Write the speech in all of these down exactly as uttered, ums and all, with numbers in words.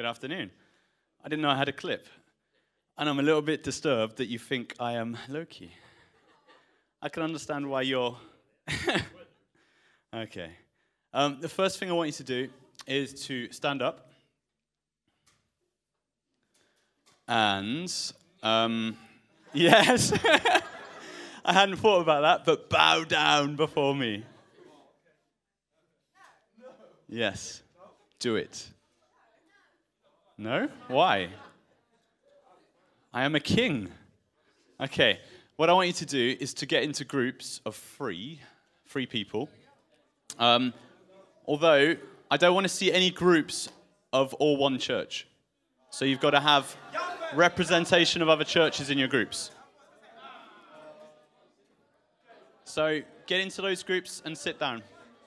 Good afternoon. I didn't know I had a clip. And I'm a little bit disturbed that you think I am Loki. I can understand why you're... Okay. Um, the first thing I want you to do is to stand up. And, um, yes. I hadn't thought about that, but bow down before me. Yes. Do it. No? Why? I am a king. Okay. What I want you to do is to get into groups of three, three people. Um, although, I don't want to see any groups of all one church. So you've got to have representation of other churches in your groups. So get into those groups and sit down.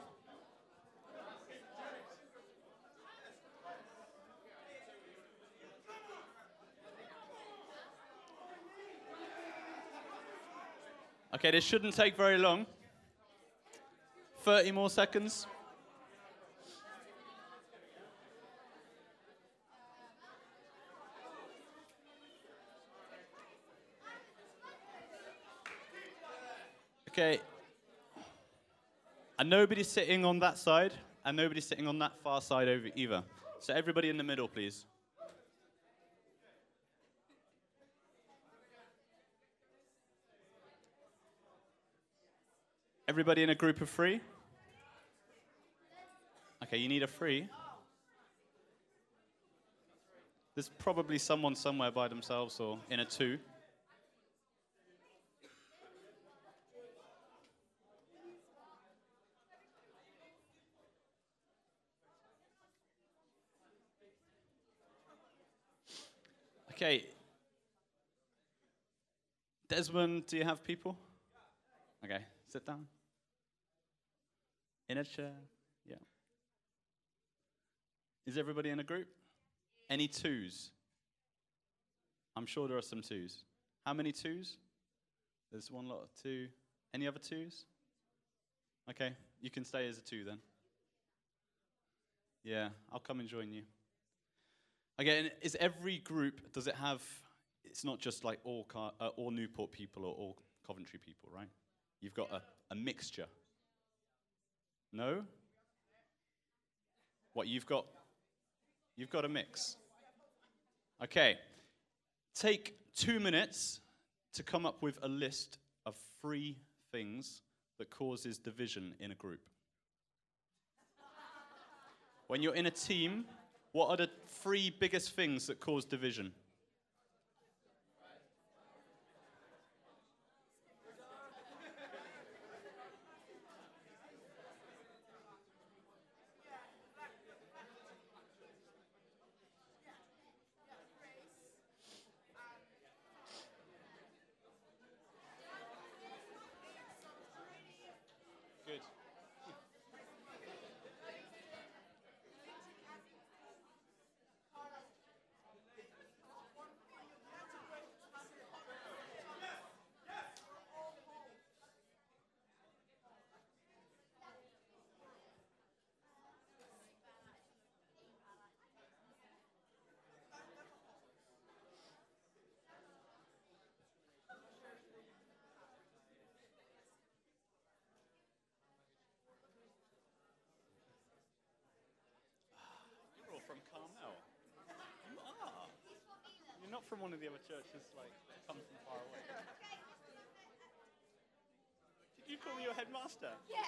Okay, this shouldn't take very long. thirty more seconds. Okay. And nobody's sitting on that side, and nobody's sitting on that far side over either. So everybody in the middle, please. Everybody in a group of three? Okay, you need a three. There's probably someone somewhere by themselves or in a two. Okay. Desmond, do you have people? Okay, sit down. In a chair, yeah. Is everybody in a group? Any twos? I'm sure there are some twos. How many twos? There's one lot of two. Any other twos? Okay, you can stay as a two then. Yeah, I'll come and join you. Okay, and is every group, does it have, it's not just like all, Car, uh, all Newport people or all Coventry people, right? You've got a, a mixture. No? What, you've got, you've got a mix. Okay, take two minutes to come up with a list of three things that causes division in a group. When you're in a team, what are the three biggest things that cause division? Good. You're all from Carmel. You are. You're not from one of the other churches, like, come from far away. Did you call me your headmaster? Yeah.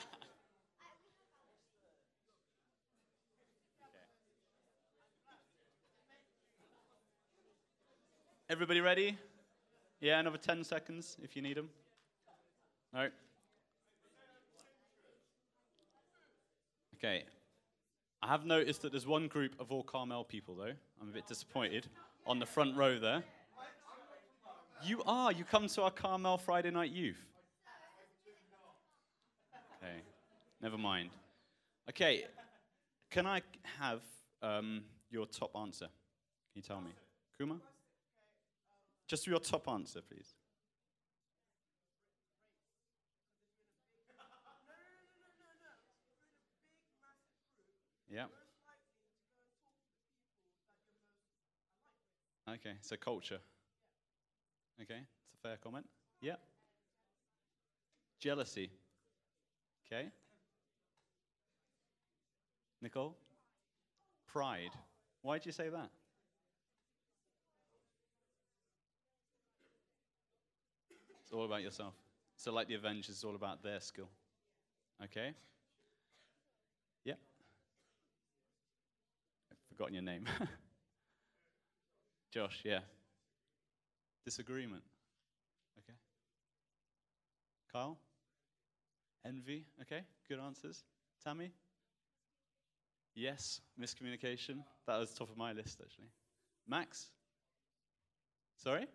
Okay. Everybody ready? Yeah, another ten seconds if you need them. No? Okay. I have noticed that there's one group of all Carmel people, though. I'm a bit disappointed. On the front row there. You are. You come to our Carmel Friday Night Youth. Okay. Never mind. Okay. Can I have um, your top answer? Can you tell me? Kuma? Just your top answer, please. Yeah. Okay, so culture. Okay, it's a fair comment. Yeah. Jealousy. Okay. Nicole? Pride. Why did you say that? It's all about yourself. So like the Avengers, it's all about their skill. Okay. Yeah. I've forgotten your name. Josh, yeah. Disagreement. Okay. Kyle? Envy. Okay, good answers. Tammy? Yes, miscommunication. That was top of my list, actually. Max? Sorry?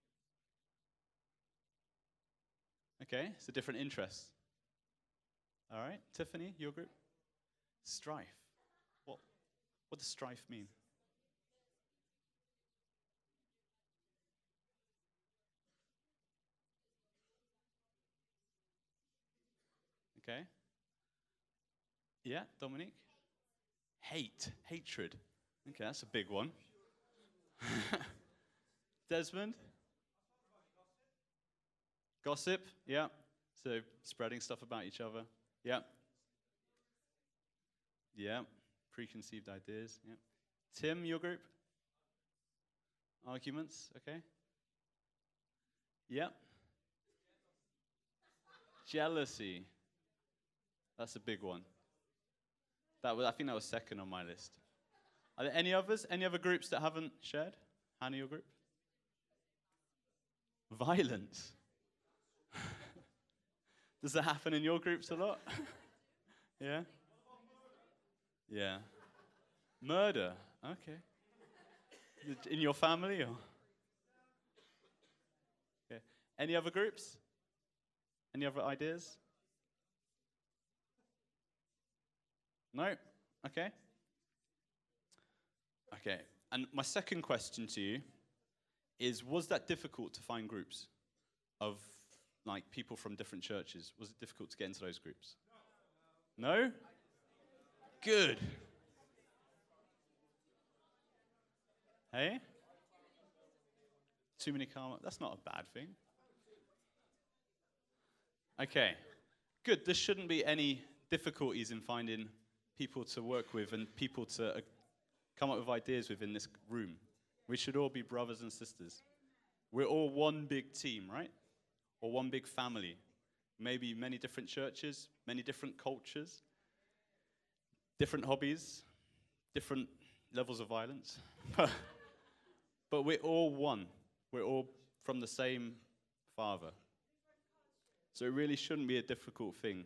Okay, so different interests. All right, Tiffany, your group? Strife. What, what does strife mean? Okay. Yeah, Dominique? Hate, hatred. Okay, that's a big one. Desmond? Gossip, yeah. So spreading stuff about each other. Yeah. Yeah. Preconceived ideas, yeah. Tim, your group? Arguments, okay. Yeah. Jealousy. That's a big one. That was, I think that was second on my list. Are there any others? Any other groups that haven't shared? Hannah, your group? Violence. Does that happen in your groups a lot? Yeah? Yeah. Murder. Okay. In your family or? Okay. Any other groups? Any other ideas? No? Okay. Okay. And my second question to you is, was that difficult to find groups of like people from different churches? Was it difficult to get into those groups? No? Good. Hey? Too many karma. That's not a bad thing. Okay. Good. There shouldn't be any difficulties in finding people to work with and people to uh, come up with ideas within this room. We should all be brothers and sisters. We're all one big team, right? Or one big family. Maybe many different churches, many different cultures, different hobbies, different levels of violence. But we're all one. We're all from the same Father. So it really shouldn't be a difficult thing.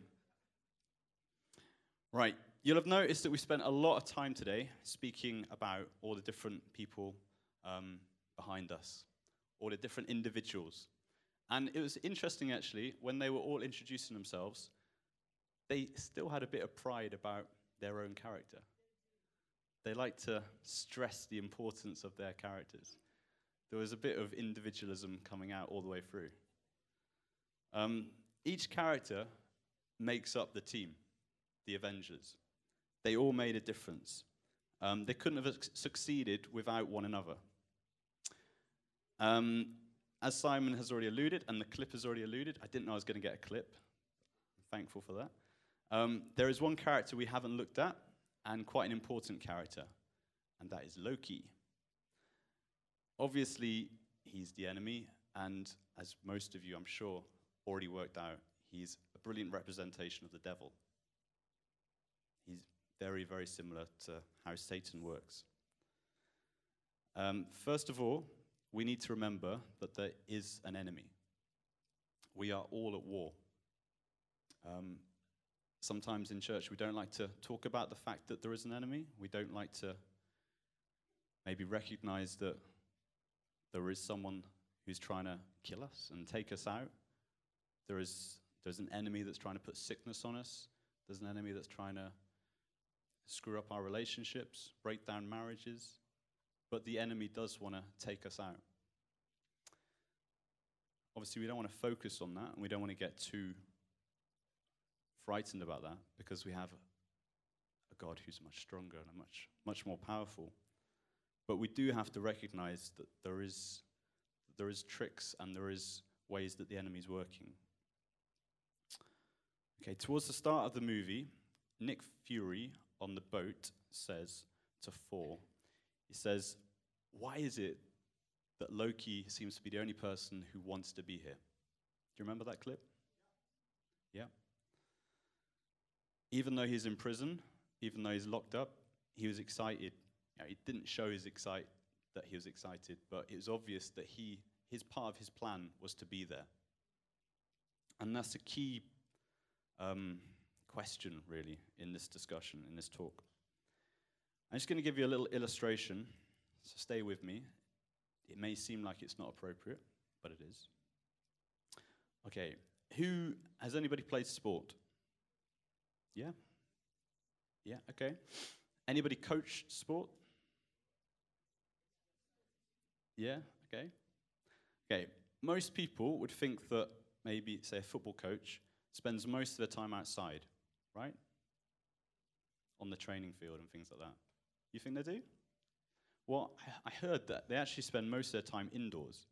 Right. You'll have noticed that we spent a lot of time today speaking about all the different people um, behind us, all the different individuals. And it was interesting, actually, when they were all introducing themselves, they still had a bit of pride about their own character. They like to stress the importance of their characters. There was a bit of individualism coming out all the way through. Um, each character makes up the team, the Avengers. They all made a difference. Um, they couldn't have succeeded without one another. Um, as Simon has already alluded, and the clip has already alluded, I didn't know I was going to get a clip. I'm thankful for that. Um, there is one character we haven't looked at, and quite an important character, and that is Loki. Obviously, he's the enemy, and as most of you, I'm sure, already worked out, he's a brilliant representation of the devil. He's very, very similar to how Satan works. Um, first of all, we need to remember that there is an enemy. We are all at war. Um, sometimes in church we don't like to talk about the fact that there is an enemy. We don't like to maybe recognize that there is someone who's trying to kill us and take us out. There is there's an enemy that's trying to put sickness on us. There's an enemy that's trying to screw up our relationships, break down marriages. But the enemy does want to take us out. Obviously, we don't want to focus on that, and we don't want to get too frightened about that, because we have a God who's much stronger and much, much more powerful. But we do have to recognize that there is, there is tricks and there is ways that the enemy's working. Okay, towards the start of the movie, Nick Fury on the boat says to Thor, he says, "Why is it that Loki seems to be the only person who wants to be here?" Do you remember that clip? Yeah. Even though he's in prison, even though he's locked up, he was excited. You know, he didn't show his excite that he was excited, but it was obvious that he, his part of his plan was to be there. And that's a key um, question, really, in this discussion, in this talk. I'm just going to give you a little illustration, so stay with me. It may seem like it's not appropriate, but it is. Okay, who, has anybody played sport? Yeah? Yeah, okay. Anybody coached sport? Yeah, okay. Okay, most people would think that maybe, say, a football coach spends most of their time outside, right? On the training field and things like that. You think they do? Well, I heard that they actually spend most of their time indoors.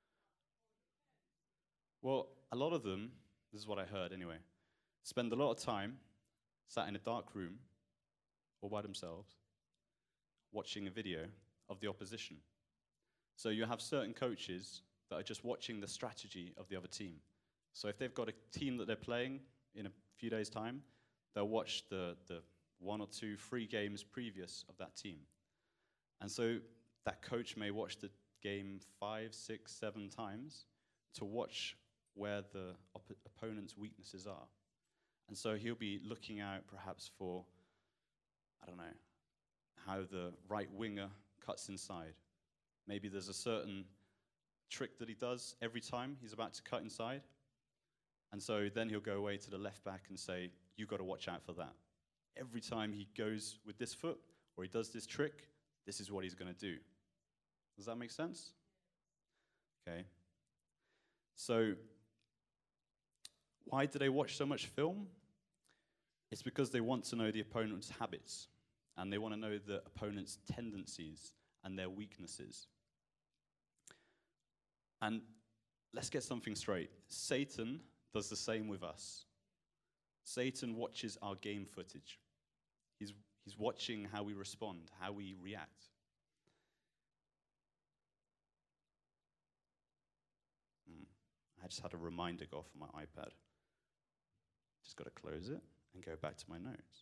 Well, a lot of them, this is what I heard anyway, spend a lot of time sat in a dark room all by themselves watching a video of the opposition. So you have certain coaches that are just watching the strategy of the other team. So if they've got a team that they're playing in a few days' time, they'll watch the, the one or two free games previous of that team. And so that coach may watch the game five, six, seven times to watch where the op- opponent's weaknesses are. And so he'll be looking out perhaps for, I don't know, how the right winger cuts inside. Maybe there's a certain trick that he does every time he's about to cut inside. And so then he'll go away to the left back and say, you've got to watch out for that. Every time he goes with this foot or he does this trick, this is what he's going to do. Does that make sense? Okay. So why do they watch so much film? It's because they want to know the opponent's habits, and they want to know the opponent's tendencies and their weaknesses. And let's get something straight. Satan does the same with us. Satan watches our game footage. He's, he's watching how we respond, how we react. Hmm. I just had a reminder go off on my iPad. Just got to close it and go back to my notes.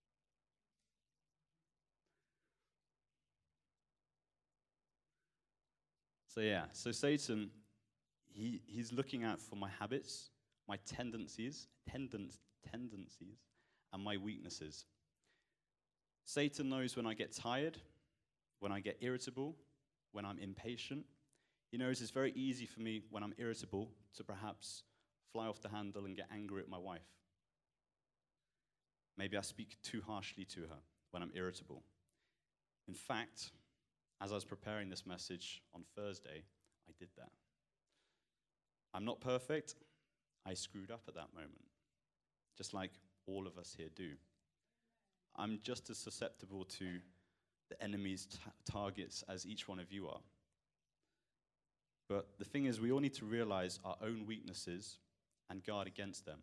So yeah, so Satan, he, he's looking out for my habits, my tendencies, tendence, tendencies, and my weaknesses. Satan knows when I get tired, when I get irritable, when I'm impatient. He knows it's very easy for me when I'm irritable to perhaps fly off the handle and get angry at my wife. Maybe I speak too harshly to her when I'm irritable. In fact, as I was preparing this message on Thursday, I did that. I'm not perfect. I screwed up at that moment, just like all of us here do. I'm just as susceptible to the enemy's t- targets as each one of you are. But the thing is, we all need to realize our own weaknesses and guard against them.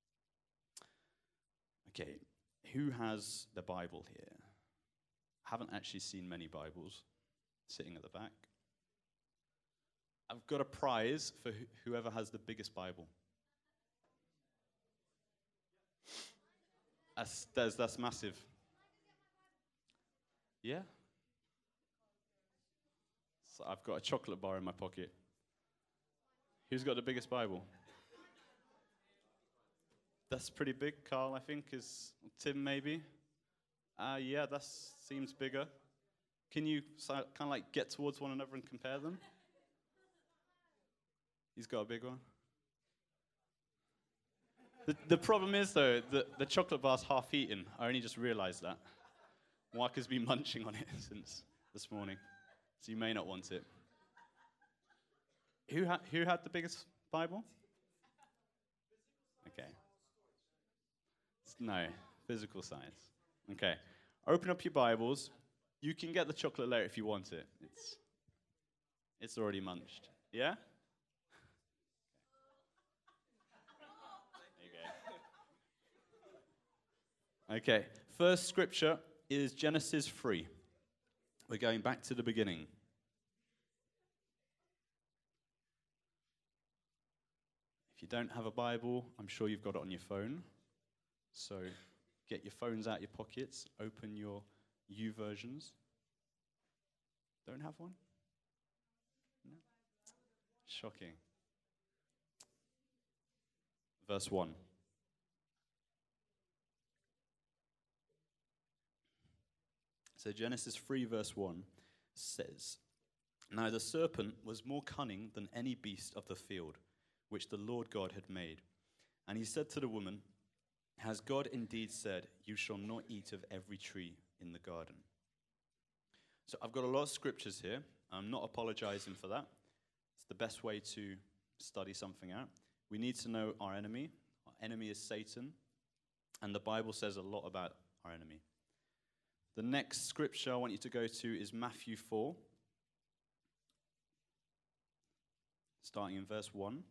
Okay, who has the Bible here? I haven't actually seen many Bibles sitting at the back. I've got a prize for wh- whoever has the biggest Bible. That's, that's, that's massive. Yeah? So I've got a chocolate bar in my pocket. Who's got the biggest Bible? That's pretty big, Carl, I think, is Tim, maybe? Uh, yeah, that seems bigger. Can you so, kind of like get towards one another and compare them? He's got a big one. The, the problem is, though, the, the chocolate bar's half eaten. I only just realized that. Walker's been munching on it since this morning, so you may not want it. Who, ha- who had the biggest Bible? Okay. No, physical size. Okay. Open up your Bibles You can get the chocolate later if you want it. It's, it's already munched. Yeah? There you go. Okay, first scripture is Genesis three. We're going back to the beginning. If you don't have a Bible, I'm sure you've got it on your phone. So get your phones out your pockets, open your U versions. Don't have one? No? Shocking. Verse one. So Genesis three verse one says, "Now the serpent was more cunning than any beast of the field, which the Lord God had made. And he said to the woman, 'Has God indeed said, you shall not eat of every tree in the garden?'" So I've got a lot of scriptures here. I'm not apologizing for that. It's the best way to study something out. We need to know our enemy. Our enemy is Satan. And the Bible says a lot about our enemy. The next scripture I want you to go to is Matthew four, starting in verse one.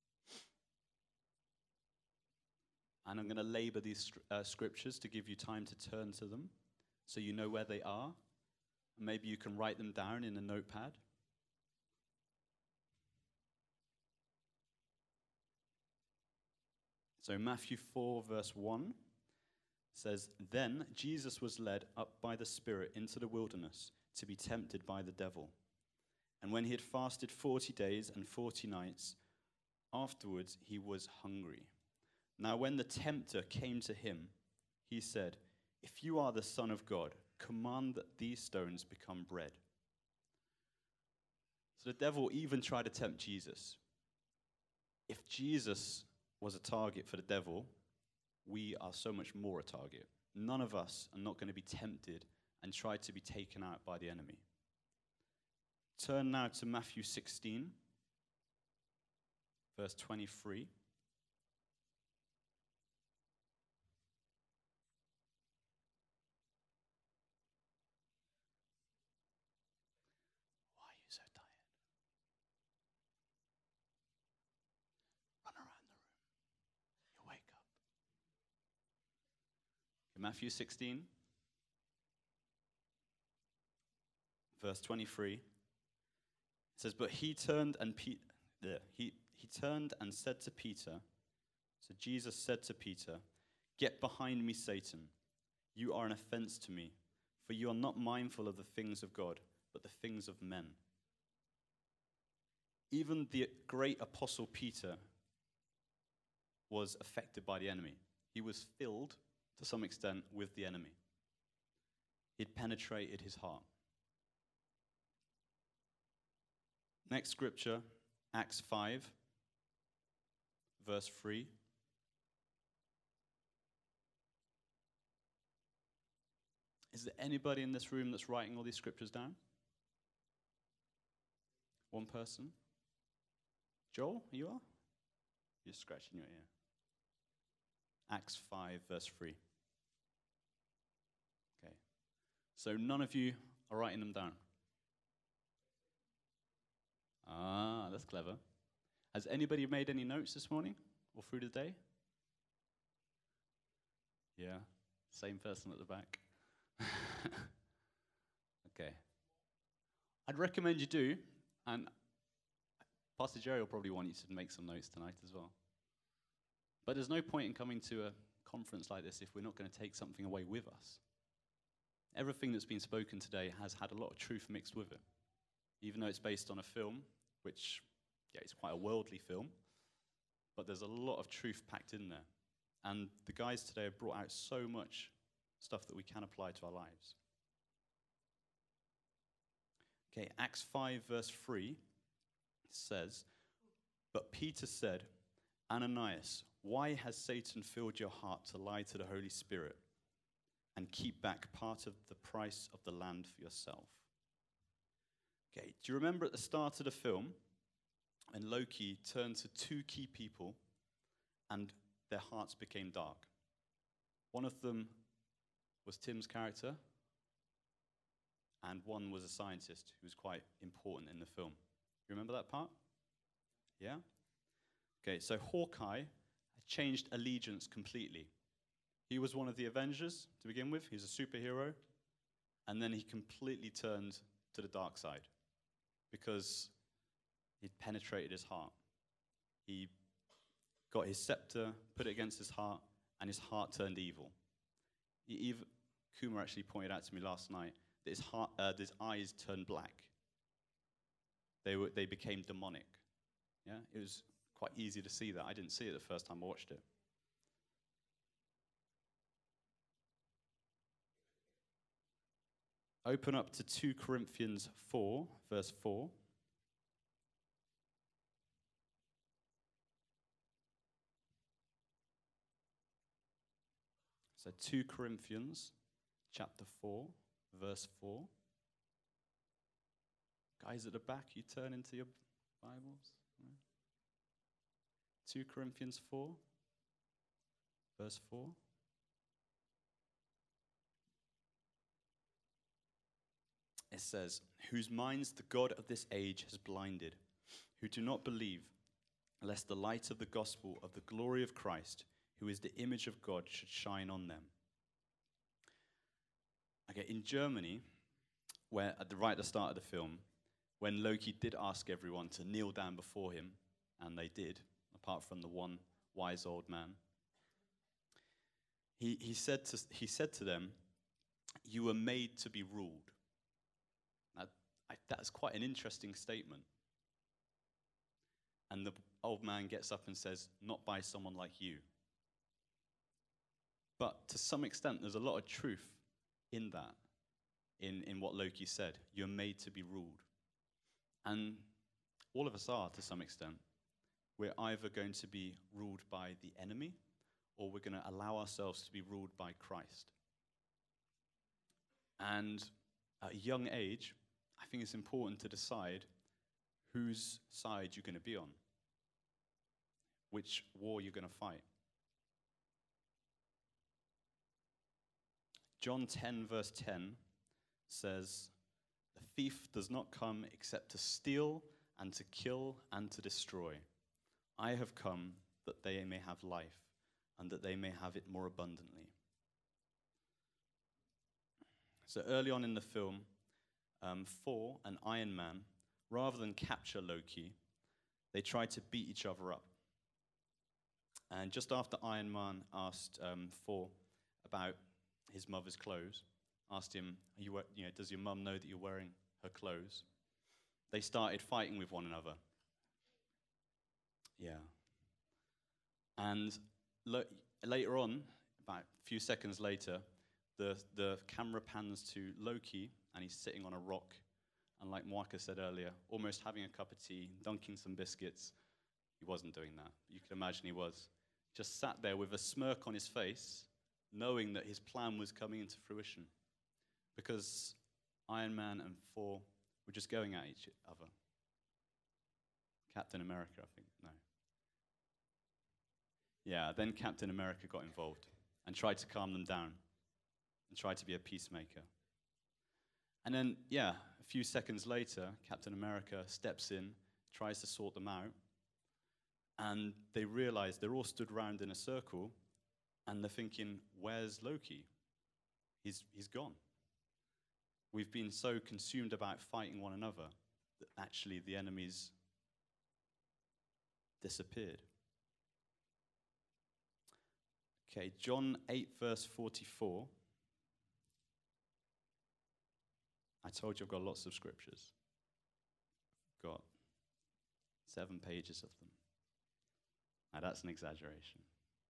And I'm going to labor these uh, scriptures to give you time to turn to them so you know where they are. Maybe you can write them down in a notepad. So Matthew four, verse one says, "Then Jesus was led up by the Spirit into the wilderness to be tempted by the devil. And when he had fasted forty days and forty nights, afterwards he was hungry. Now when the tempter came to him, he said, 'If you are the Son of God, command that these stones become bread.'" So the devil even tried to tempt Jesus. If Jesus was a target for the devil, we are so much more a target. None of us are not going to be tempted and try to be taken out by the enemy. Turn now to Matthew sixteen, verse twenty-three. Why are you so tired? Run around the room. You'll wake up. In Matthew sixteen, verse twenty-three, it says, "But he turned and Pe- yeah, he, he turned and said to Peter," so Jesus said to Peter, "Get behind me, Satan. You are an offense to me, for you are not mindful of the things of God, but the things of men." Even the great apostle Peter was affected by the enemy. He was filled, to some extent, with the enemy. It penetrated his heart. Next scripture, Acts five, verse three. Is there anybody in this room that's writing all these scriptures down? One person? Joel, you are? You're scratching your ear. Acts five, verse three. Okay. So none of you are writing them down. Ah, that's clever. Has anybody made any notes this morning or through the day? Yeah, same person at the back. Okay. I'd recommend you do, and Pastor Jerry will probably want you to make some notes tonight as well. But there's no point in coming to a conference like this if we're not going to take something away with us. Everything that's been spoken today has had a lot of truth mixed with it. Even though it's based on a film, which, yeah, it's quite a worldly film, but there's a lot of truth packed in there. And the guys today have brought out so much stuff that we can apply to our lives. Okay, Acts five, verse three says, "But Peter said, 'Ananias, why has Satan filled your heart to lie to the Holy Spirit and keep back part of the price of the land for yourself?'" Okay, do you remember at the start of the film when Loki turned to two key people and their hearts became dark? One of them was Tim's character, and one was a scientist who was quite important in the film. You remember that part? Yeah? Okay, so Hawkeye changed allegiance completely. He was one of the Avengers to begin with. He was a superhero. And then he completely turned to the dark side because he'd penetrated his heart. He got his scepter, put it against his heart, and his heart turned evil. He even, Kumar actually pointed out to me last night that his, heart, uh, his eyes turned black. They, were, they became demonic. Yeah, it was quite easy to see that. I didn't see it the first time I watched it. Open up to two Corinthians four, verse four. So two Corinthians chapter four, verse four. Guys at the back, you turn into your Bibles. two Corinthians four, verse four. It says, whose minds the God of this age has blinded, who do not believe, lest the light of the gospel of the glory of Christ, who is the image of God, should shine on them. Okay, in Germany, where at the right at the start of the film, when Loki did ask everyone to kneel down before him, and they did, apart from the one wise old man, he, he, said, to, he said to them, you were made to be ruled. Now, I, that's quite an interesting statement. And the old man gets up and says, not by someone like you. But to some extent, there's a lot of truth in that, in, in what Loki said. You're made to be ruled. And all of us are, to some extent. We're either going to be ruled by the enemy, or we're going to allow ourselves to be ruled by Christ. And at a young age, I think it's important to decide whose side you're going to be on, which war you're going to fight. John ten, verse ten says, the thief does not come except to steal and to kill and to destroy. I have come that they may have life and that they may have it more abundantly. So early on in the film, um, Thor and Iron Man, rather than capture Loki, they tried to beat each other up. And just after Iron Man asked um, Thor about his mother's clothes, asked him, Are you, you know, does your mum know that you're wearing her clothes? They started fighting with one another. Yeah. And lo- later on, about a few seconds later, the, the camera pans to Loki, and he's sitting on a rock, and like Moaka said earlier, almost having a cup of tea, dunking some biscuits. He wasn't doing that. You could imagine he was. Just sat there with a smirk on his face, knowing that his plan was coming into fruition. Because Iron Man and Thor were just going at each other. Captain America, I think, no. Yeah, then Captain America got involved and tried to calm them down and tried to be a peacemaker. And then, yeah, a few seconds later, Captain America steps in, tries to sort them out, and they realize they're all stood around in a circle, and they're thinking, where's Loki? He's, he's gone. We've been so consumed about fighting one another that actually the enemies disappeared. Okay, John eight, verse forty-four. I told you I've got lots of scriptures. I've got seven pages of them. Now that's an exaggeration.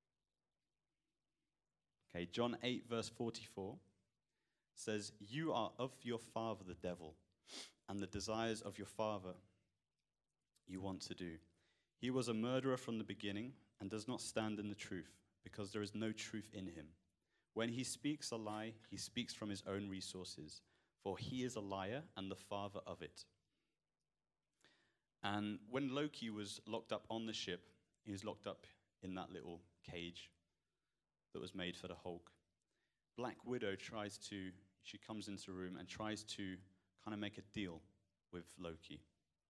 Okay, John eight, verse forty-four says, you are of your father the devil, and the desires of your father you want to do. He was a murderer from the beginning and does not stand in the truth, because there is no truth in him. When he speaks a lie, he speaks from his own resources, for he is a liar and the father of it. And when Loki was locked up on the ship, he was locked up in that little cage that was made for the Hulk. Black Widow tries to she comes into the room and tries to kind of make a deal with Loki.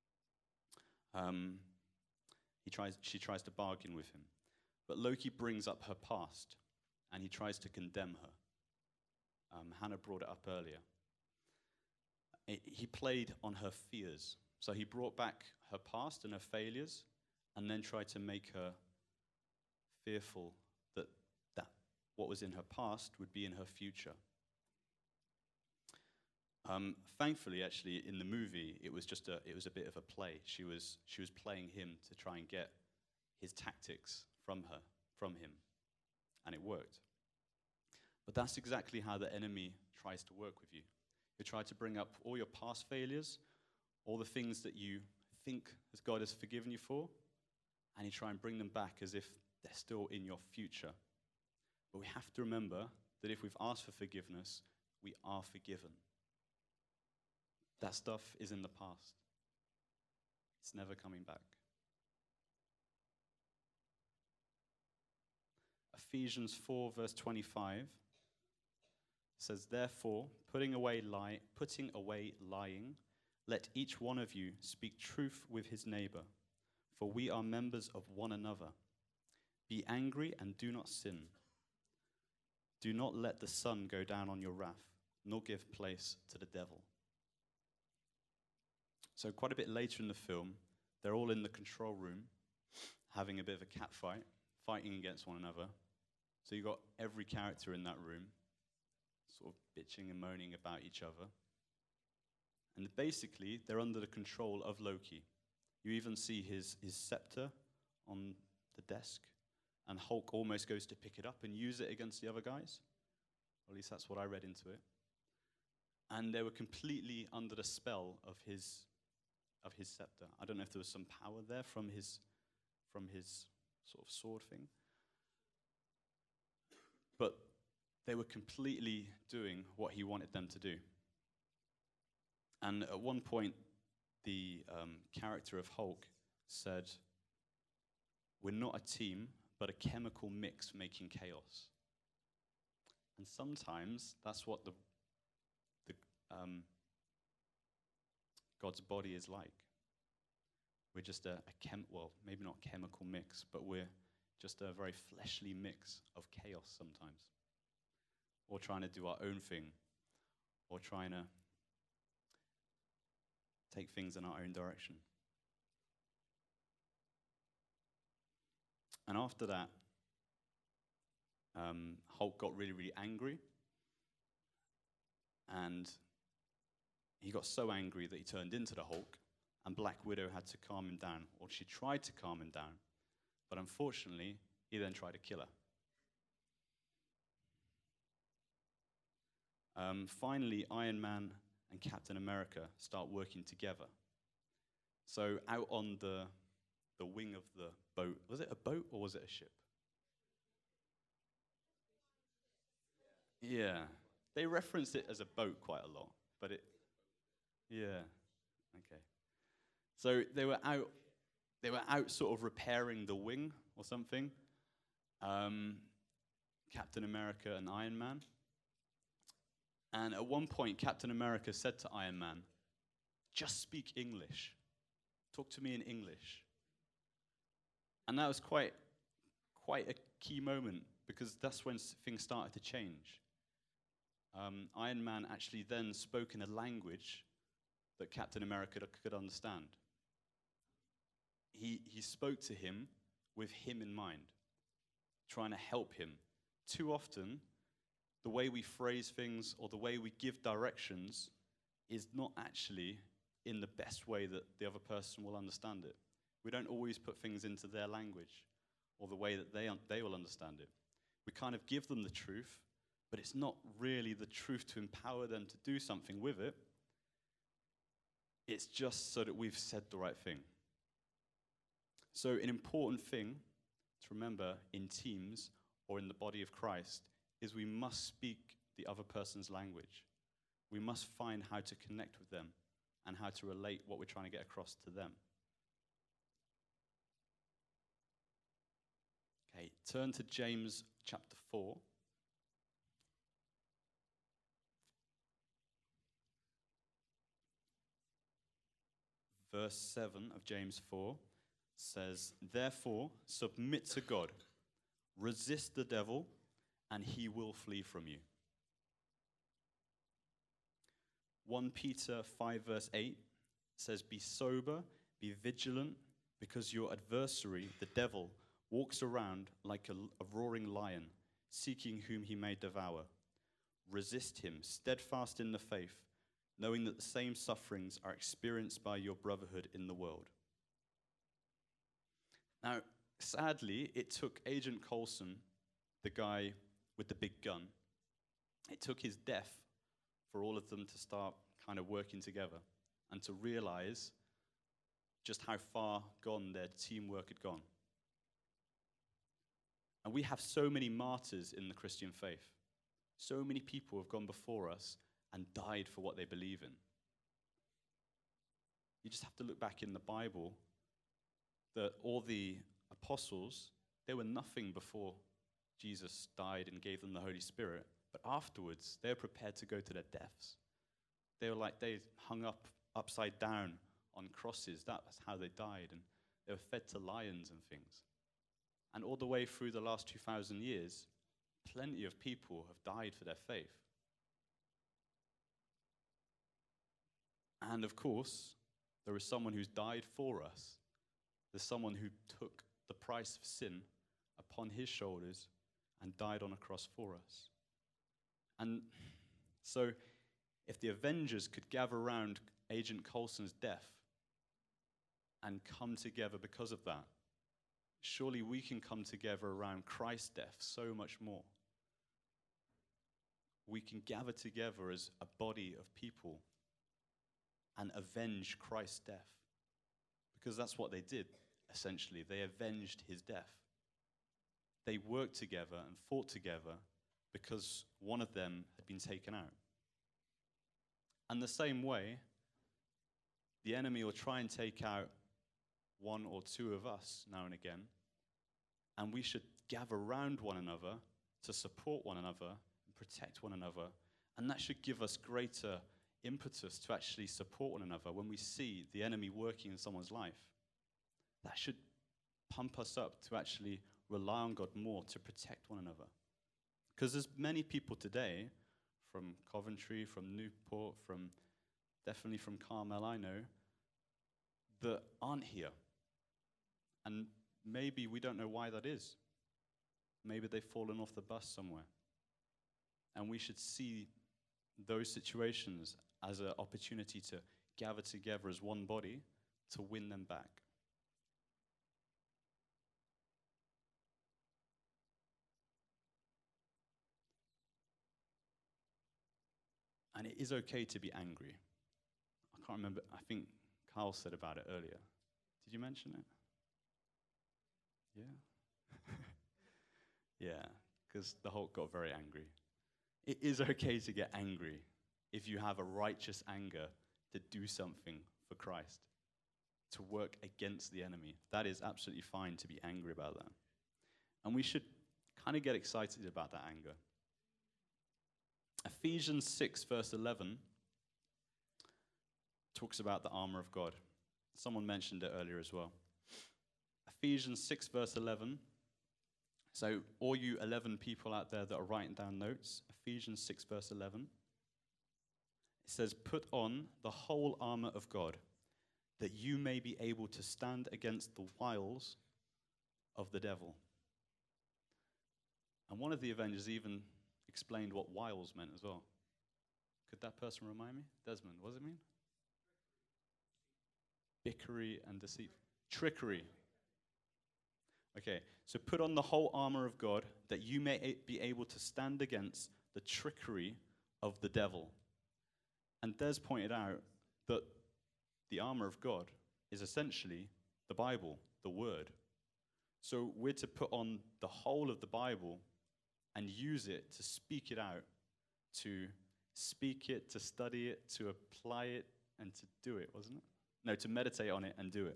Um, he tries, she tries to bargain with him. But Loki brings up her past, and he tries to condemn her. Um, Hannah brought it up earlier. It, he played on her fears. So he brought back her past and her failures, and then tried to make her fearful that, that what was in her past would be in her future. Um, thankfully, actually, in the movie, it was just a it was a bit of a play. She was she was playing him to try and get his tactics from her, from him, and it worked. But that's exactly how the enemy tries to work with you. He'll try to bring up all your past failures, all the things that you think as God has forgiven you for, and he try and bring them back as if they're still in your future. But we have to remember that if we've asked for forgiveness, we are forgiven. That stuff is in the past. It's never coming back. Ephesians four, verse twenty-five says, "Therefore, putting away lie, putting away lying, let each one of you speak truth with his neighbor, for we are members of one another. Be angry and do not sin. Do not let the sun go down on your wrath, nor give place to the devil." So quite a bit later in the film, they're all in the control room, having a bit of a cat fight, fighting against one another. So you've got every character in that room, sort of bitching and moaning about each other. And basically, they're under the control of Loki. You even see his, his scepter on the desk, and Hulk almost goes to pick it up and use it against the other guys. Or at least that's what I read into it. And they were completely under the spell of his of his scepter. I don't know if there was some power there from his from his sort of sword thing. But they were completely doing what he wanted them to do. And at one point, the um, character of Hulk said, "We're not a team, but a chemical mix making chaos." And sometimes that's what the, the um, God's body is like. We're just a, a chem, well, maybe not chemical mix, but we're just a very fleshly mix of chaos sometimes. Or trying to do our own thing, or trying to take things in our own direction. And after that, um, Hulk got really, really angry. And he got so angry that he turned into the Hulk, and Black Widow had to calm him down, or she tried to calm him down. But unfortunately, he then tried to kill her. Um, finally, Iron Man and Captain America start working together. So out on the, the wing of the boat, was it a boat or was it a ship? Yeah. They referenced it as a boat quite a lot, but it, yeah, okay. So they were out, they were out sort of repairing the wing or something. Um, Captain America and Iron Man. And at one point, Captain America said to Iron Man, "Just speak English. Talk to me in English." And that was quite, quite a key moment, because that's when things started to change. Um, Iron Man actually then spoke in a language that Captain America could understand. He, he spoke to him with him in mind, trying to help him. Too often, the way we phrase things or the way we give directions is not actually in the best way that the other person will understand it. We don't always put things into their language or the way that they, they will understand it. We kind of give them the truth, but it's not really the truth to empower them to do something with it. It's just so that we've said the right thing. So an important thing to remember in teams or in the body of Christ is we must speak the other person's language. We must find how to connect with them and how to relate what we're trying to get across to them. Okay, turn to James chapter four. verse seven of James four says, "Therefore, submit to God, resist the devil, and he will flee from you." First Peter five, verse eight says, "Be sober, be vigilant, because your adversary, the devil, walks around like a, a roaring lion, seeking whom he may devour. Resist him, steadfast in the faith, knowing that the same sufferings are experienced by your brotherhood in the world." Now, sadly, it took Agent Coulson, the guy with the big gun, it took his death for all of them to start kind of working together and to realize just how far gone their teamwork had gone. And we have so many martyrs in the Christian faith. So many people have gone before us and died for what they believe in. You just have to look back in the Bible that all the apostles, they were nothing before Jesus died and gave them the Holy Spirit. But afterwards, they were prepared to go to their deaths. They were like, they hung up upside down on crosses. That's how they died. And they were fed to lions and things. And all the way through the last two thousand years, plenty of people have died for their faith. And of course, there is someone who's died for us. There's someone who took the price of sin upon his shoulders and died on a cross for us. And so, if the Avengers could gather around Agent Coulson's death and come together because of that, surely we can come together around Christ's death so much more. We can gather together as a body of people and avenge Christ's death. Because that's what they did, essentially. They avenged his death. They worked together and fought together because one of them had been taken out. And the same way, the enemy will try and take out one or two of us now and again, and we should gather around one another to support one another and protect one another, and that should give us greater impetus to actually support one another when we see the enemy working in someone's life. That should pump us up to actually rely on God more to protect one another. Because there's many people today, from Coventry, from Newport, from definitely from Carmel, I know, that aren't here. And maybe we don't know why that is. Maybe they've fallen off the bus somewhere. And we should see those situations as an opportunity to gather together as one body to win them back. And it is okay to be angry. I can't remember, I think Carl said about it earlier. Did you mention it? Yeah? Yeah, because the Hulk got very angry. It is okay to get angry if you have a righteous anger to do something for Christ, to work against the enemy. That is absolutely fine to be angry about that. And we should kind of get excited about that anger. Ephesians six, verse eleven, talks about the armor of God. Someone mentioned it earlier as well. Ephesians six, verse eleven. So all you eleven people out there that are writing down notes, Ephesians six, verse eleven. It says, "Put on the whole armor of God, that you may be able to stand against the wiles of the devil." And one of the Avengers even explained what wiles meant as well. Could that person remind me? Desmond, what does it mean? Bickery and deceit. Trickery. Okay, so put on the whole armor of God that you may a- be able to stand against the trickery of the devil. And Des pointed out that the armor of God is essentially the Bible, the Word. So we're to put on the whole of the Bible and use it to speak it out, to speak it, to study it, to apply it, and to do it, wasn't it? No, to meditate on it and do it.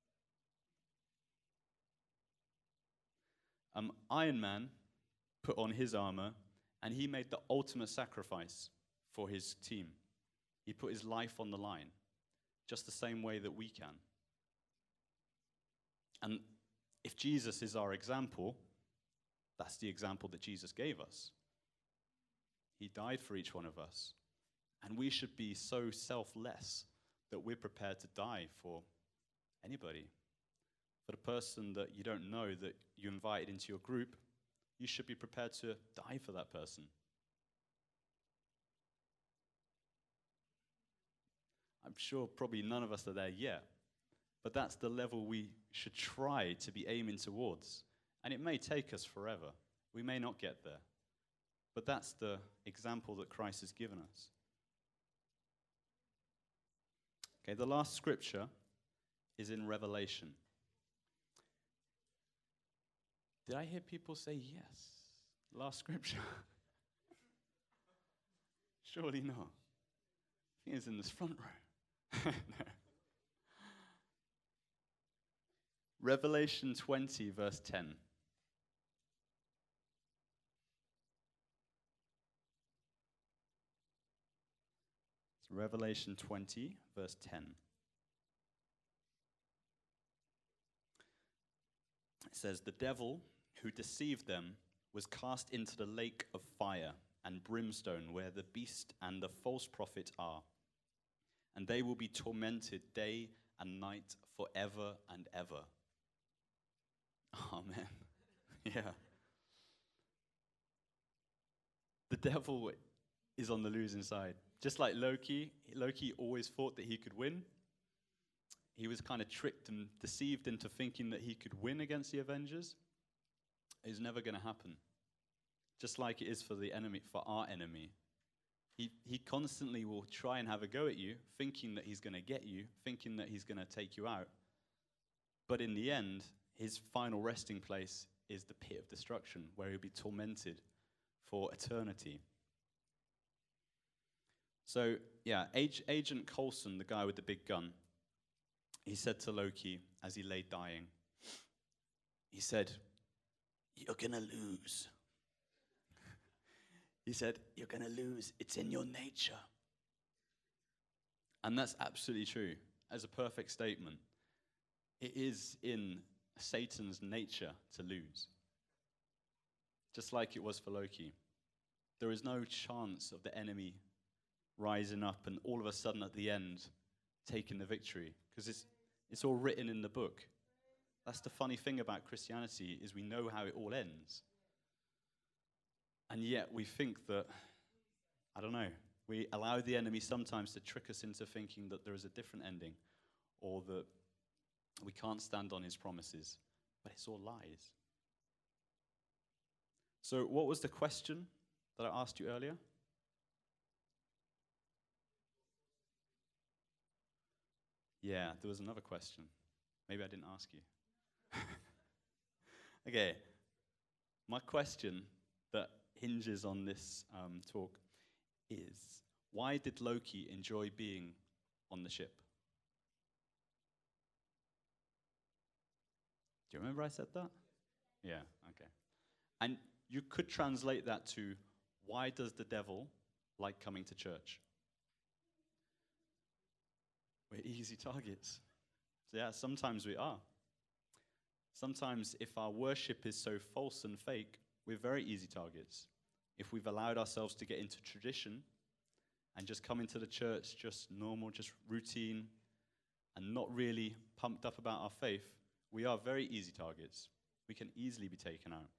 Um, Iron Man put on his armor, and he made the ultimate sacrifice for his team. He put his life on the line just the same way that we can. And if Jesus is our example, that's the example that Jesus gave us. He died for each one of us. And we should be so selfless that we're prepared to die for anybody. For the person that you don't know that you invited into your group, you should be prepared to die for that person. I'm sure probably none of us are there yet, but that's the level we should try to be aiming towards. And it may take us forever. We may not get there. But that's the example that Christ has given us. Okay, the last scripture is in Revelation. Did I hear people say yes? Last scripture? Surely not. I think it's in this front row. No. Revelation twenty, verse ten. It's Revelation twenty, verse ten. It says, "The devil who deceived them was cast into the lake of fire and brimstone, where the beast and the false prophet are. And they will be tormented day and night forever and ever." Amen. Yeah. The devil is on the losing side. Just like Loki, Loki always thought that he could win. He was kind of tricked and deceived into thinking that he could win against the Avengers. It's never going to happen. Just like it is for the enemy, for our enemy. He he constantly will try and have a go at you, thinking that he's going to get you, thinking that he's going to take you out. But in the end, his final resting place is the pit of destruction, where he'll be tormented for eternity. So, yeah, Agent Coulson, the guy with the big gun, he said to Loki as he lay dying, he said, "You're going to lose." He said, "You're going to lose. It's in your nature." And that's absolutely true. As a perfect statement, it is in Satan's nature to lose. Just like it was for Loki. There is no chance of the enemy rising up and all of a sudden at the end taking the victory, because it's it's all written in the book. That's the funny thing about Christianity, is we know how it all ends. And yet we think that, I don't know, we allow the enemy sometimes to trick us into thinking that there is a different ending, or that we can't stand on his promises. But it's all lies. So what was the question that I asked you earlier? Yeah, there was another question. Maybe I didn't ask you. Okay. My question that hinges on this um, talk is, why did Loki enjoy being on the ship? Do you remember I said that? Yeah, okay. And you could translate that to, why does the devil like coming to church? We're easy targets. So yeah, sometimes we are. Sometimes if our worship is so false and fake, we're very easy targets. If we've allowed ourselves to get into tradition and just come into the church just normal, just routine, and not really pumped up about our faith, we are very easy targets. We can easily be taken out.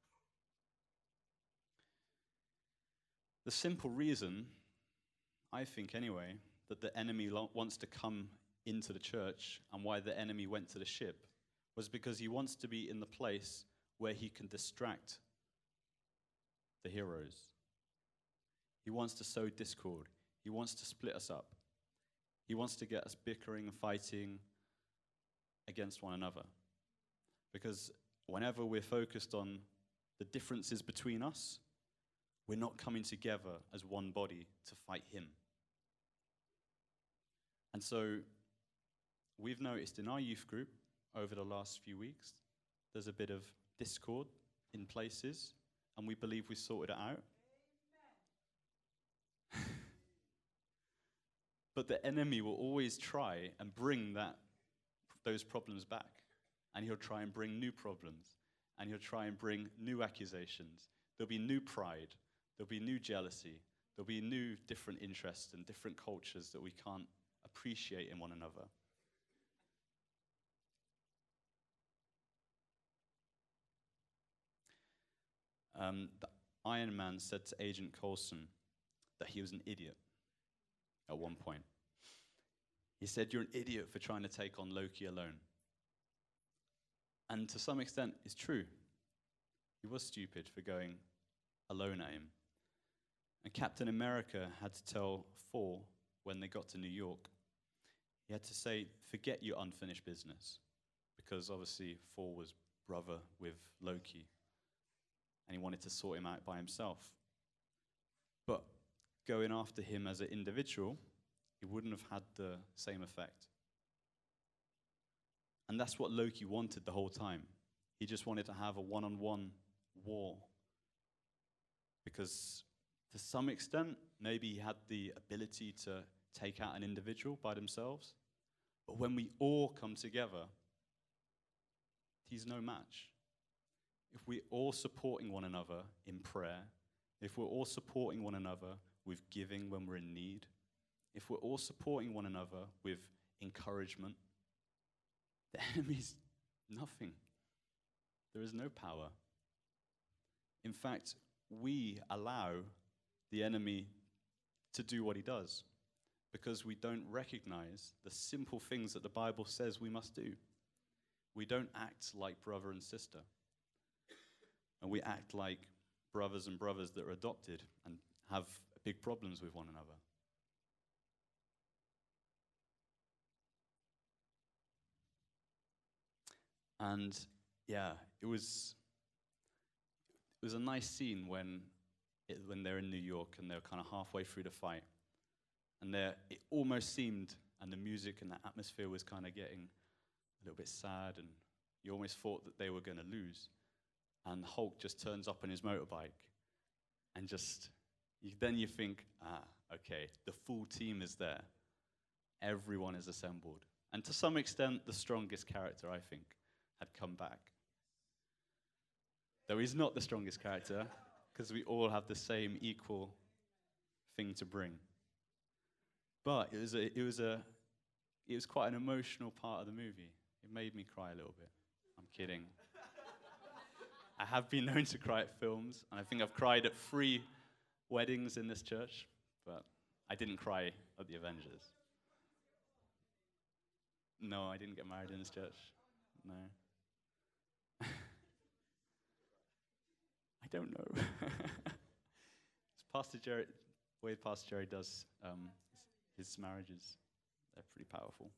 The simple reason, I think anyway, that the enemy lo- wants to come into the church and why the enemy went to the ship was because he wants to be in the place where he can distract the heroes. He wants to sow discord. He wants to split us up. He wants to get us bickering and fighting against one another. Because whenever we're focused on the differences between us, we're not coming together as one body to fight him. And so we've noticed in our youth group over the last few weeks, there's a bit of discord in places, and we believe we sorted it out. But the enemy will always try and bring that, those problems back. And he'll try and bring new problems. And he'll try and bring new accusations. There'll be new pride. There'll be new jealousy. There'll be new different interests and different cultures that we can't appreciate in one another. Um, the Iron Man said to Agent Coulson that he was an idiot at one point. He said, "You're an idiot for trying to take on Loki alone." And to some extent, it's true. He was stupid for going alone at him. And Captain America had to tell Thor when they got to New York, he had to say, "Forget your unfinished business." Because obviously Thor was brother with Loki. And he wanted to sort him out by himself. But going after him as an individual, it wouldn't have had the same effect. And that's what Loki wanted the whole time. He just wanted to have a one-on-one war. Because to some extent, maybe he had the ability to take out an individual by themselves. But when we all come together, he's no match. If we're all supporting one another in prayer, if we're all supporting one another with giving when we're in need, if we're all supporting one another with encouragement, the enemy's nothing. There is no power. In fact, we allow the enemy to do what he does because we don't recognize the simple things that the Bible says we must do. We don't act like brother and sister. And we act like brothers and brothers that are adopted and have big problems with one another. And yeah, it was it was a nice scene when it, when they're in New York and they're kind of halfway through the fight, and they it almost seemed, and the music and the atmosphere was kind of getting a little bit sad, and you almost thought that they were going to lose. And Hulk just turns up on his motorbike, and just you, then you think, ah, okay, the full team is there, everyone is assembled, and to some extent, the strongest character I think had come back. Though he's not the strongest character, because we all have the same equal thing to bring. But it was a, it was a, it was quite an emotional part of the movie. It made me cry a little bit. I'm kidding. I have been known to cry at films, and I think I've cried at three weddings in this church, but I didn't cry at the Avengers. No, I didn't get married in this church. No. I don't know. It's Pastor Jerry, the way Pastor Jerry does um, his, his marriages, they're pretty powerful.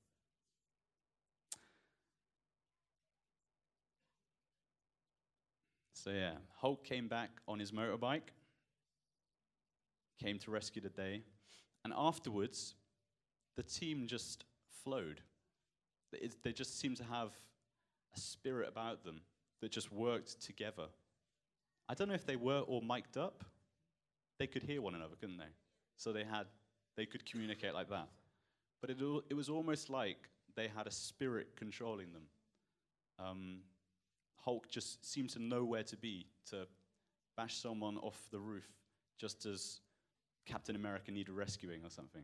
So yeah, Hulk came back on his motorbike, came to rescue the day, and afterwards, the team just flowed. It, they just seemed to have a spirit about them that just worked together. I don't know if they were all mic'd up. They could hear one another, couldn't they? So they had, they could communicate like that. But it, it was almost like they had a spirit controlling them. Um, Hulk just seemed to know where to be to bash someone off the roof, just as Captain America needed rescuing or something.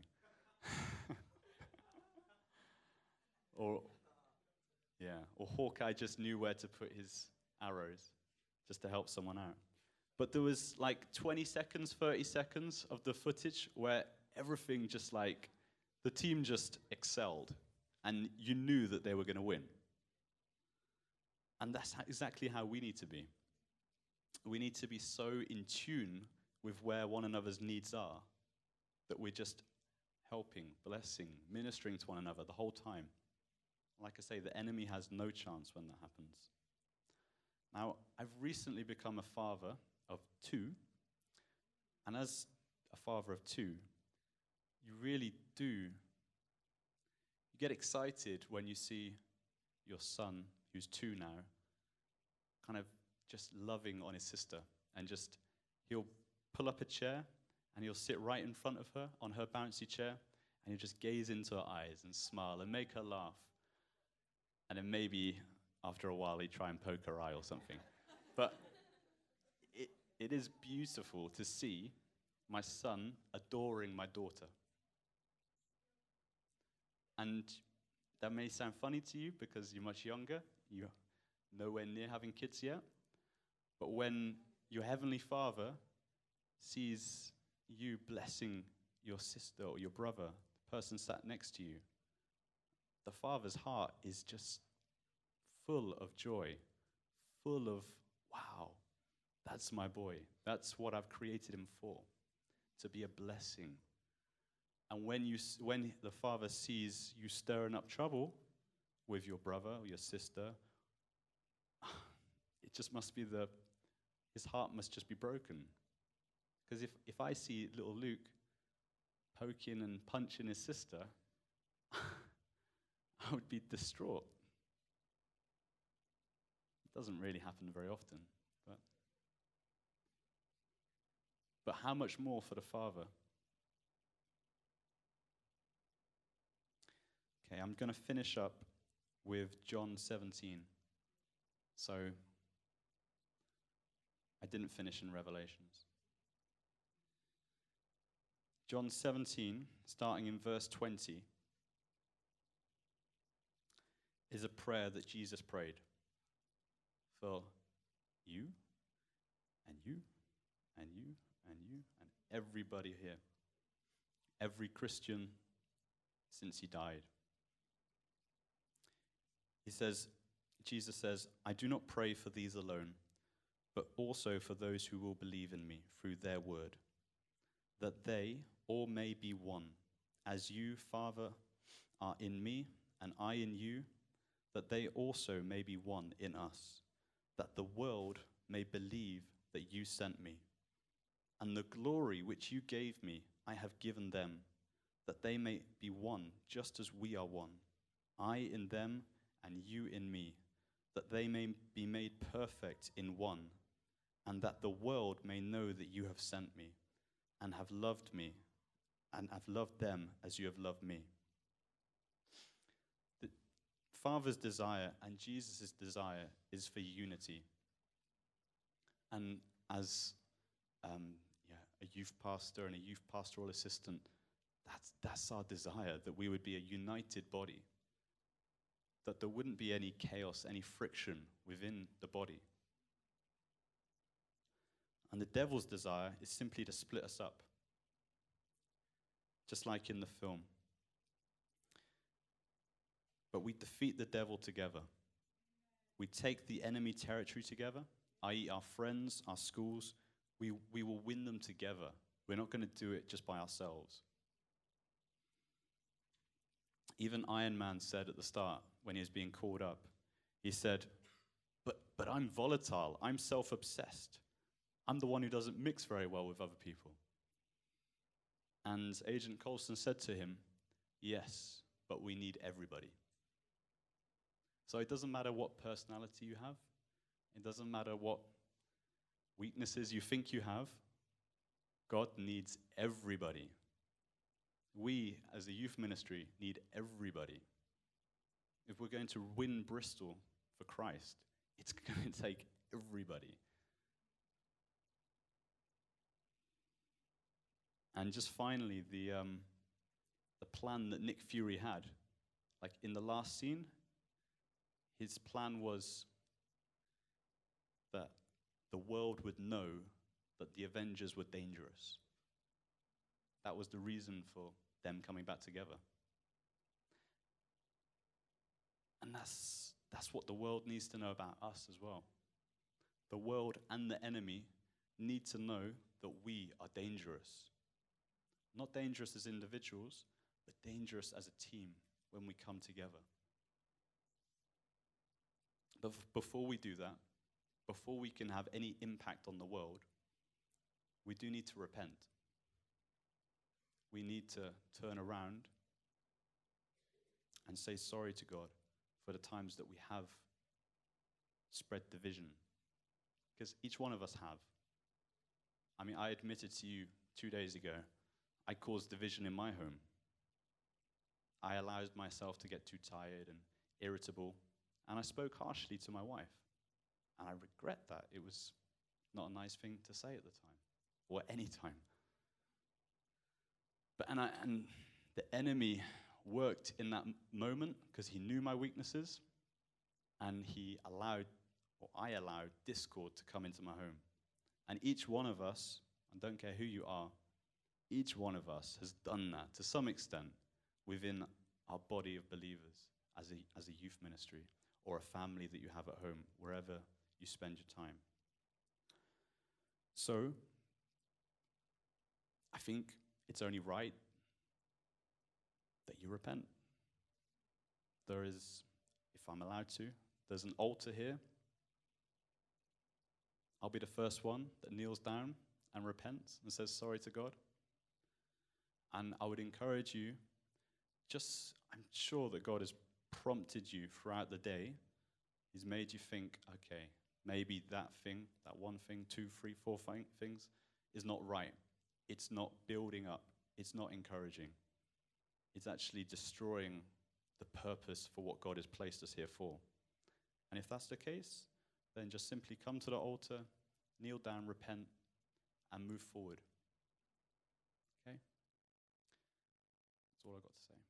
or, yeah, or Hawkeye just knew where to put his arrows, just to help someone out. But there was like twenty seconds, thirty seconds of the footage where everything just like, the team just excelled, and you knew that they were going to win. And that's exactly how we need to be. We need to be so in tune with where one another's needs are that we're just helping, blessing, ministering to one another the whole time. Like I say, the enemy has no chance when that happens. Now, I've recently become a father of two, and as a father of two, you really do, you get excited when you see your son, who's two now, kind of just loving on his sister, and just, he'll pull up a chair, and he'll sit right in front of her on her bouncy chair, And you just gaze into her eyes and smile and make her laugh. And then maybe after a while he'd try and poke her eye or something. But it, it is beautiful to see my son adoring my daughter. And that may sound funny to you because you're much younger, you're nowhere near having kids yet. But when your Heavenly Father sees you blessing your sister or your brother, the person sat next to you, the Father's heart is just full of joy, full of, wow, that's my boy. That's what I've created him for, to be a blessing. And when you, when the Father sees you stirring up trouble with your brother or your sister, it just must be the, his heart must just be broken. Because if, if I see little Luke poking and punching his sister, I would be distraught. It doesn't really happen very often. But, but how much more for the Father? Okay, I'm going to finish up with John seventeen. So, I didn't finish in Revelations. John seventeen, starting in verse twenty, is a prayer that Jesus prayed for you, and you, and you, and you, and everybody here. Every Christian since he died. He says, Jesus says, I do not pray for these alone, but also for those who will believe in me through their word, that they all may be one, as you, Father, are in me, and I in you, that they also may be one in us, that the world may believe that you sent me. And the glory which you gave me, I have given them, that they may be one, just as we are one, I in them and you in me, that they may be made perfect in one, and that the world may know that you have sent me, and have loved me, and have loved them as you have loved me. The Father's desire and Jesus' desire is for unity. And as um, yeah, a youth pastor and a youth pastoral assistant, that's, that's our desire, that we would be a united body, that there wouldn't be any chaos, any friction within the body. And the devil's desire is simply to split us up, just like in the film. But we defeat the devil together. We take the enemy territory together, that is our friends, our schools. We, we will win them together. We're not going to do it just by ourselves. Even Iron Man said at the start, when he was being called up, he said, but, but I'm volatile, I'm self-obsessed. I'm the one who doesn't mix very well with other people. And Agent Coulson said to him, yes, but we need everybody. So it doesn't matter what personality you have. It doesn't matter what weaknesses you think you have. God needs everybody. We, as a youth ministry, need everybody. If we're going to win Bristol for Christ, it's going to take everybody. And just finally, the um, the plan that Nick Fury had. Like in the last scene, his plan was that the world would know that the Avengers were dangerous. That was the reason for them coming back together. And that's, that's what the world needs to know about us as well. The world and the enemy need to know that we are dangerous. Not dangerous as individuals, but dangerous as a team when we come together. But f- before we do that, before we can have any impact on the world, we do need to repent. We need to turn around and say sorry to God for the times that we have spread division. Because each one of us have. I mean, I admitted to you two days ago, I caused division in my home. I allowed myself to get too tired and irritable, and I spoke harshly to my wife. And I regret that. It was not a nice thing to say at the time, or any time. But and I and the enemy worked in that m- moment because he knew my weaknesses, and he allowed, or I allowed, discord to come into my home. And each one of us, I don't care who you are, each one of us has done that to some extent within our body of believers as a, as a youth ministry or a family that you have at home, wherever you spend your time. So, I think it's only right that you repent. There is, if I'm allowed to, there's an altar here. I'll be the first one that kneels down and repents and says sorry to God. And I would encourage you, just, I'm sure that God has prompted you throughout the day. He's made you think, okay, maybe that thing, that one thing, two, three, four th- things is not right. It's not building up. It's not encouraging. It's actually destroying the purpose for what God has placed us here for. And if that's the case, then just simply come to the altar, kneel down, repent, and move forward. Okay? That's all I've got to say.